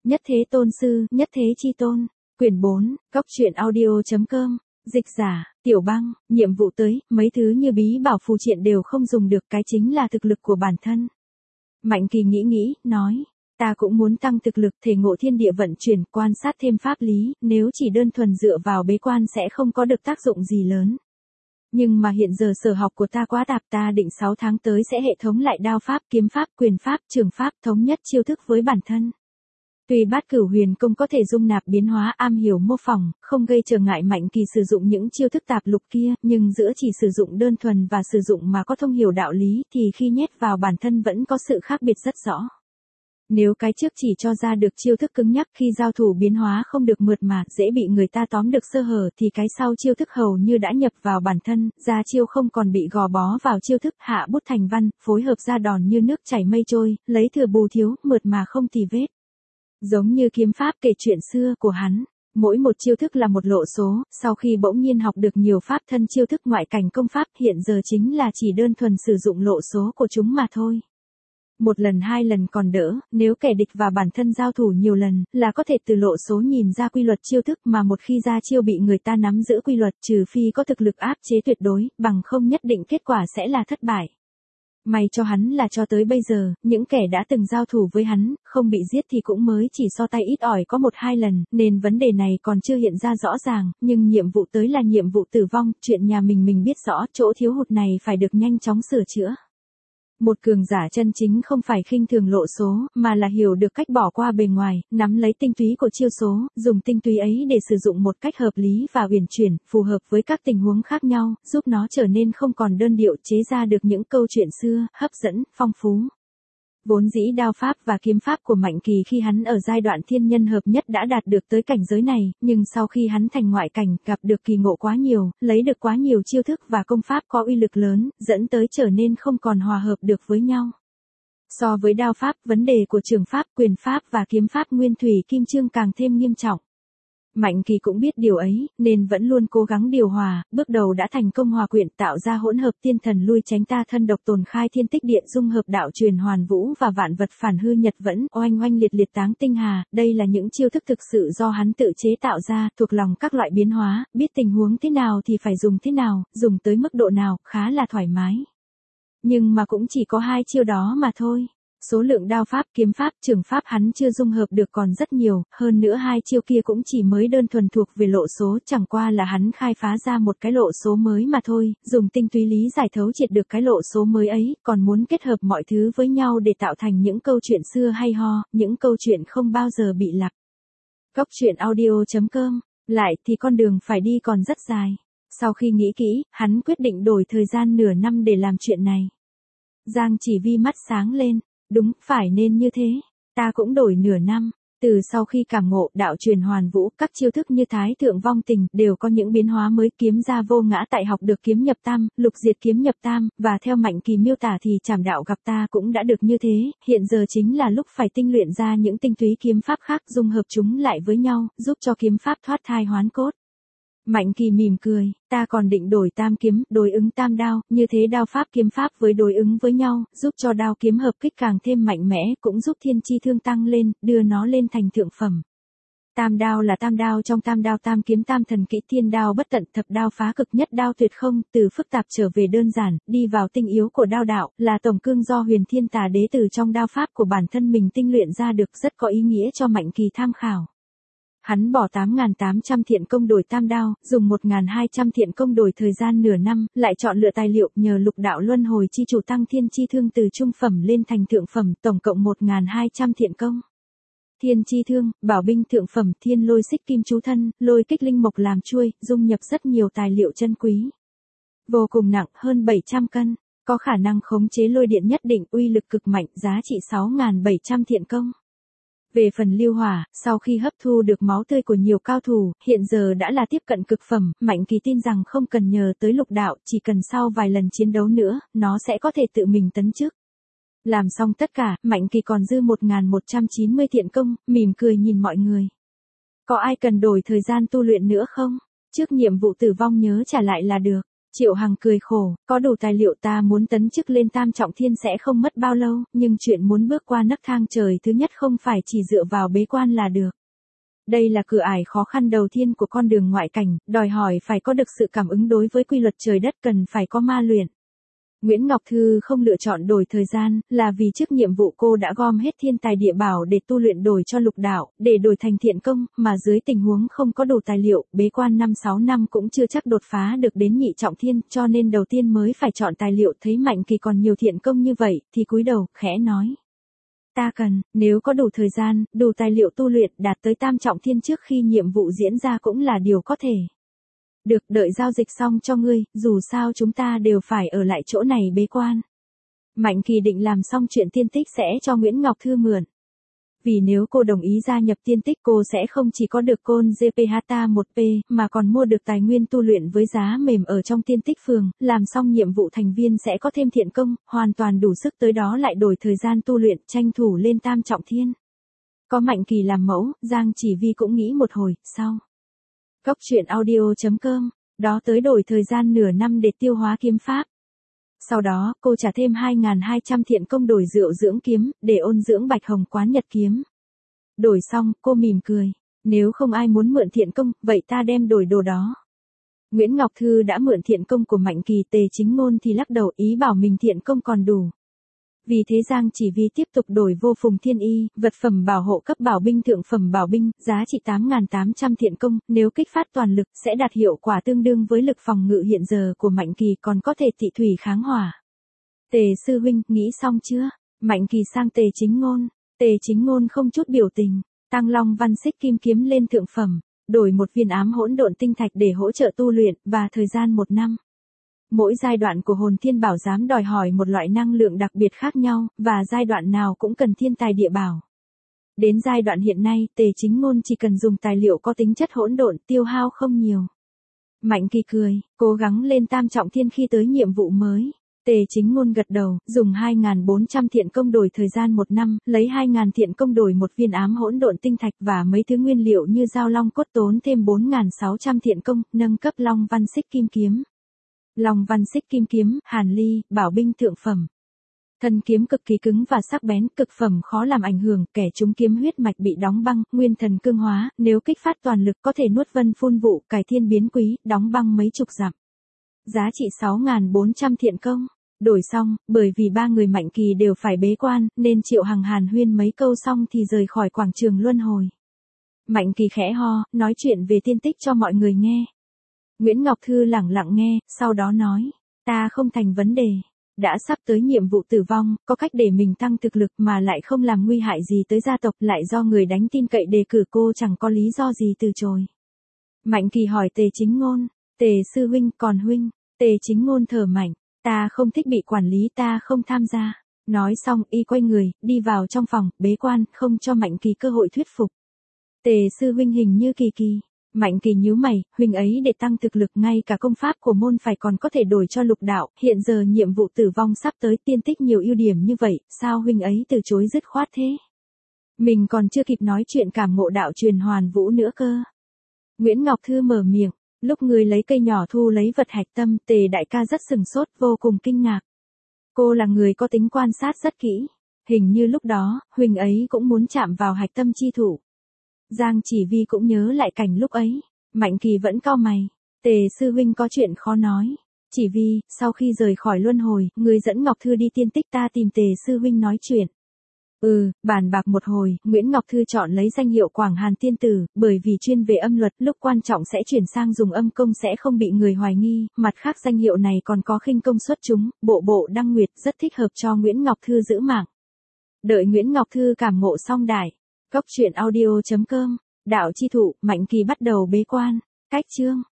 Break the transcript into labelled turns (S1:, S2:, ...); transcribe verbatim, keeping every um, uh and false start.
S1: Nhất Thế Tôn Sư, Nhất Thế Chi Tôn. Quyển bốn, Cóc truyện audio chấm com. Dịch giả, Tiểu Băng. Nhiệm vụ tới, mấy thứ như bí bảo phù triện đều không dùng được, cái chính là thực lực của bản thân. Mạnh Kỳ nghĩ nghĩ, nói. Ta cũng muốn tăng thực lực, thể ngộ thiên địa vận chuyển, quan sát thêm pháp lý, nếu chỉ đơn thuần dựa vào bế quan sẽ không có được tác dụng gì lớn. Nhưng mà hiện giờ sở học của ta quá tạp, ta định sáu tháng tới sẽ hệ thống lại đao pháp, kiếm pháp, quyền pháp, trường pháp, thống nhất chiêu thức với bản thân. Tuy Bát Cửu Huyền Công có thể dung nạp biến hóa, am hiểu mô phỏng, không gây trở ngại Mạnh Kỳ sử dụng những chiêu thức tạp lục kia, nhưng giữa chỉ sử dụng đơn thuần và sử dụng mà có thông hiểu đạo lý thì khi nhét vào bản thân vẫn có sự khác biệt rất rõ. Nếu cái trước chỉ cho ra được chiêu thức cứng nhắc, khi giao thủ biến hóa không được mượt mà, dễ bị người ta tóm được sơ hở, thì cái sau chiêu thức hầu như đã nhập vào bản thân, ra chiêu không còn bị gò bó vào chiêu thức, hạ bút thành văn, phối hợp ra đòn như nước chảy mây trôi, lấy thừa bù thiếu, mượt mà không tì vết. Giống như kiếm pháp kể chuyện xưa của hắn, mỗi một chiêu thức là một lộ số, sau khi bỗng nhiên học được nhiều pháp thân chiêu thức ngoại cảnh công pháp, hiện giờ chính là chỉ đơn thuần sử dụng lộ số của chúng mà thôi. Một lần hai lần còn đỡ, nếu kẻ địch và bản thân giao thủ nhiều lần, là có thể từ lộ số nhìn ra quy luật chiêu thức, mà một khi ra chiêu bị người ta nắm giữ quy luật, trừ phi có thực lực áp chế tuyệt đối, bằng không nhất định kết quả sẽ là thất bại. May cho hắn là cho tới bây giờ, những kẻ đã từng giao thủ với hắn, không bị giết thì cũng mới chỉ so tay ít ỏi có một hai lần, nên vấn đề này còn chưa hiện ra rõ ràng, nhưng nhiệm vụ tới là nhiệm vụ tử vong, chuyện nhà mình mình biết rõ, chỗ thiếu hụt này phải được nhanh chóng sửa chữa. Một cường giả chân chính không phải khinh thường lộ số, mà là hiểu được cách bỏ qua bề ngoài, nắm lấy tinh túy của chiêu số, dùng tinh túy ấy để sử dụng một cách hợp lý và uyển chuyển, phù hợp với các tình huống khác nhau, giúp nó trở nên không còn đơn điệu, chế ra được những câu chuyện xưa, hấp dẫn, phong phú. Vốn dĩ đao pháp và kiếm pháp của Mạnh Kỳ khi hắn ở giai đoạn thiên nhân hợp nhất đã đạt được tới cảnh giới này, nhưng sau khi hắn thành ngoại cảnh, gặp được kỳ ngộ quá nhiều, lấy được quá nhiều chiêu thức và công pháp có uy lực lớn, dẫn tới trở nên không còn hòa hợp được với nhau. So với đao pháp, vấn đề của trường pháp, quyền pháp và kiếm pháp nguyên thủy kim chương càng thêm nghiêm trọng. Mạnh Kỳ cũng biết điều ấy, nên vẫn luôn cố gắng điều hòa, bước đầu đã thành công hòa quyện, tạo ra hỗn hợp tiên thần lui tránh ta thân độc tồn khai thiên tích địa, dung hợp đạo truyền hoàn vũ và vạn vật phản hư nhật vẫn, oanh oanh liệt liệt táng tinh hà, đây là những chiêu thức thực sự do hắn tự chế tạo ra, thuộc lòng các loại biến hóa, biết tình huống thế nào thì phải dùng thế nào, dùng tới mức độ nào, khá là thoải mái. Nhưng mà cũng chỉ có hai chiêu đó mà thôi. Số lượng đao pháp, kiếm pháp, trường pháp hắn chưa dung hợp được còn rất nhiều, hơn nữa hai chiêu kia cũng chỉ mới đơn thuần thuộc về lộ số, chẳng qua là hắn khai phá ra một cái lộ số mới mà thôi, dùng tinh túy lý giải thấu triệt được cái lộ số mới ấy, còn muốn kết hợp mọi thứ với nhau để tạo thành những câu chuyện xưa hay ho, những câu chuyện không bao giờ bị lặp. Cóc truyện audio chấm com. Lại thì con đường phải đi còn rất dài. Sau khi nghĩ kỹ, hắn quyết định đổi thời gian nửa năm để làm chuyện này. Giang Chỉ Vi mắt sáng lên. Đúng, phải nên như thế. Ta cũng đổi nửa năm. Từ sau khi cảm ngộ đạo truyền hoàn vũ, các chiêu thức như thái thượng vong tình đều có những biến hóa mới, kiếm ra vô ngã tại học được kiếm nhập tam, lục diệt kiếm nhập tam, và theo Mạnh Kỳ miêu tả thì trảm đạo gặp ta cũng đã được như thế, hiện giờ chính là lúc phải tinh luyện ra những tinh túy kiếm pháp khác, dung hợp chúng lại với nhau, giúp cho kiếm pháp thoát thai hoán cốt. Mạnh Kỳ mỉm cười, ta còn định đổi tam kiếm, đối ứng tam đao, như thế đao pháp kiếm pháp với đối ứng với nhau, giúp cho đao kiếm hợp kích càng thêm mạnh mẽ, cũng giúp thiên chi thương tăng lên, đưa nó lên thành thượng phẩm. Tam đao là tam đao trong tam đao, tam kiếm tam thần kỹ, thiên đao bất tận, thập đao phá cực, nhất đao tuyệt không, từ phức tạp trở về đơn giản, đi vào tinh yếu của đao đạo, là tổng cương do Huyền Thiên Tà Đế từ trong đao pháp của bản thân mình tinh luyện ra được, rất có ý nghĩa cho Mạnh Kỳ tham khảo. Hắn bỏ tám nghìn tám trăm thiện công đổi tam đao, dùng một nghìn hai trăm thiện công đổi thời gian nửa năm, lại chọn lựa tài liệu, nhờ lục đạo luân hồi chi chủ tăng thiên chi thương từ trung phẩm lên thành thượng phẩm, tổng cộng một nghìn hai trăm thiện công. Thiên chi thương, bảo binh thượng phẩm, thiên lôi xích kim chú thân, lôi kích linh mộc làm chuôi, dung nhập rất nhiều tài liệu chân quý. Vô cùng nặng, hơn bảy trăm cân, có khả năng khống chế lôi điện nhất định, uy lực cực mạnh, giá trị sáu nghìn bảy trăm thiện công. Về phần lưu hỏa, sau khi hấp thu được máu tươi của nhiều cao thủ, hiện giờ đã là tiếp cận cực phẩm, Mạnh Kỳ tin rằng không cần nhờ tới lục đạo, chỉ cần sau vài lần chiến đấu nữa, nó sẽ có thể tự mình tấn chức. Làm xong tất cả, Mạnh Kỳ còn dư một nghìn một trăm chín mươi thiện công, mỉm cười nhìn mọi người. Có ai cần đổi thời gian tu luyện nữa không? Trước nhiệm vụ tử vong nhớ trả lại là được. Triệu Hằng cười khổ, có đủ tài liệu ta muốn tấn chức lên tam trọng thiên sẽ không mất bao lâu, nhưng chuyện muốn bước qua nấc thang trời thứ nhất không phải chỉ dựa vào bế quan là được. Đây là cửa ải khó khăn đầu tiên của con đường ngoại cảnh, đòi hỏi phải có được sự cảm ứng đối với quy luật trời đất, cần phải có ma luyện. Nguyễn Ngọc Thư không lựa chọn đổi thời gian, là vì trước nhiệm vụ cô đã gom hết thiên tài địa bảo để tu luyện đổi cho lục đạo, để đổi thành thiện công, mà dưới tình huống không có đủ tài liệu, bế quan năm sáu năm cũng chưa chắc đột phá được đến nhị trọng thiên, cho nên đầu tiên mới phải chọn tài liệu. Thấy Mạnh Kỳ còn nhiều thiện công như vậy, thì cúi đầu, khẽ nói. Ta cần, nếu có đủ thời gian, đủ tài liệu tu luyện, đạt tới tam trọng thiên trước khi nhiệm vụ diễn ra cũng là điều có thể. Được, đợi giao dịch xong cho ngươi, dù sao chúng ta đều phải ở lại chỗ này bế quan. Mạnh Kỳ định làm xong chuyện tiên tích sẽ cho Nguyễn Ngọc Thư mượn. Vì nếu cô đồng ý gia nhập tiên tích cô sẽ không chỉ có được côn giê pê hát a một P, mà còn mua được tài nguyên tu luyện với giá mềm ở trong tiên tích phường, làm xong nhiệm vụ thành viên sẽ có thêm thiện công, hoàn toàn đủ sức tới đó lại đổi thời gian tu luyện, tranh thủ lên tam trọng thiên. Có Mạnh Kỳ làm mẫu, Giang Chỉ Vi cũng nghĩ một hồi, sau. Cốc truyện audio chấm com, đó tới đổi thời gian nửa năm để tiêu hóa kiếm pháp. Sau đó, cô trả thêm hai nghìn hai trăm thiện công đổi rượu dưỡng kiếm, để ôn dưỡng Bạch Hồng Quán Nhật kiếm. Đổi xong, cô mỉm cười. Nếu không ai muốn mượn thiện công, vậy ta đem đổi đồ đó. Nguyễn Ngọc Thư đã mượn thiện công của Mạnh Kỳ, Tề Chính Ngôn thì lắc đầu ý bảo mình thiện công còn đủ. Vì thế Giang Chỉ Vi tiếp tục đổi vô phùng thiên y, vật phẩm bảo hộ cấp bảo binh thượng phẩm bảo binh, giá trị tám nghìn tám trăm thiện công, nếu kích phát toàn lực sẽ đạt hiệu quả tương đương với lực phòng ngự hiện giờ của Mạnh Kỳ, còn có thể tị thủy kháng hỏa. Tề sư huynh, nghĩ xong chưa? Mạnh Kỳ sang Tề Chính Ngôn. Tề Chính Ngôn không chút biểu tình, tăng Long Văn Xích Kim kiếm lên thượng phẩm, đổi một viên ám hỗn độn tinh thạch để hỗ trợ tu luyện, và thời gian một năm. Mỗi giai đoạn của hồn thiên bảo giám đòi hỏi một loại năng lượng đặc biệt khác nhau, và giai đoạn nào cũng cần thiên tài địa bảo. Đến giai đoạn hiện nay, Tề Chính Ngôn chỉ cần dùng tài liệu có tính chất hỗn độn, tiêu hao không nhiều. Mạnh Kỳ cười, cố gắng lên tam trọng thiên khi tới nhiệm vụ mới. Tề Chính Ngôn gật đầu, dùng hai nghìn bốn trăm thiện công đổi thời gian một năm, lấy hai nghìn thiện công đổi một viên ám hỗn độn tinh thạch và mấy thứ nguyên liệu như dao long cốt, tốn thêm bốn nghìn sáu trăm thiện công, nâng cấp Long Văn Xích Kim kiếm. Long Văn Xích Kim kiếm, Hàn Ly, bảo binh thượng phẩm. Thân kiếm cực kỳ cứng và sắc bén, cực phẩm khó làm ảnh hưởng, kẻ trúng kiếm huyết mạch bị đóng băng, nguyên thần cương hóa, nếu kích phát toàn lực có thể nuốt vân phun vụ, cải thiên biến quý, đóng băng mấy chục dặm. Giá trị sáu nghìn bốn trăm thiện công. Đổi xong, bởi vì ba người Mạnh Kỳ đều phải bế quan, nên Triệu Hằng hàn huyên mấy câu xong thì rời khỏi quảng trường luân hồi. Mạnh Kỳ khẽ ho, nói chuyện về tiên tích cho mọi người nghe. Nguyễn Ngọc Thư lẳng lặng nghe, sau đó nói, ta không thành vấn đề. Đã sắp tới nhiệm vụ tử vong, có cách để mình tăng thực lực mà lại không làm nguy hại gì tới gia tộc, lại do người đáng tin cậy đề cử, cô chẳng có lý do gì từ chối. Mạnh Kỳ hỏi Tề Chính Ngôn, Tề sư huynh, còn huynh? Tề Chính Ngôn thở mạnh, ta không thích bị quản lý, ta không tham gia. Nói xong y quay người, đi vào trong phòng, bế quan, không cho Mạnh Kỳ cơ hội thuyết phục. Tề sư huynh hình như kỳ kỳ. Mạnh Kỳ nhíu mày, huynh ấy để tăng thực lực ngay cả công pháp của môn phải còn có thể đổi cho lục đạo, hiện giờ nhiệm vụ tử vong sắp tới, tiên tích nhiều ưu điểm như vậy, sao huynh ấy từ chối dứt khoát thế? Mình còn chưa kịp nói chuyện cảm ngộ đạo truyền hoàn vũ nữa cơ. Nguyễn Ngọc Thư mở miệng, lúc người lấy cây nhỏ thu lấy vật hạch tâm, Tề đại ca rất sừng sốt, vô cùng kinh ngạc. Cô là người có tính quan sát rất kỹ, hình như lúc đó, huynh ấy cũng muốn chạm vào hạch tâm chi thủ. Giang Chỉ Vi cũng nhớ lại cảnh lúc ấy, Mạnh Kỳ vẫn cau mày, Tề sư huynh có chuyện khó nói. Chỉ Vi, sau khi rời khỏi luân hồi, người dẫn Ngọc Thư đi tiên tích, ta tìm Tề sư huynh nói chuyện. Ừ, bàn bạc một hồi, Nguyễn Ngọc Thư chọn lấy danh hiệu Quảng Hàn Tiên Tử, bởi vì chuyên về âm luật, lúc quan trọng sẽ chuyển sang dùng âm công sẽ không bị người hoài nghi, mặt khác danh hiệu này còn có khinh công xuất chúng, bộ bộ đăng nguyệt, rất thích hợp cho Nguyễn Ngọc Thư giữ mạng. Đợi Nguyễn Ngọc Thư cảm ngộ xong đại. Cốc truyện audio chấm com, đạo chi thụ, Mạnh Kỳ bắt đầu bế quan. Cách chương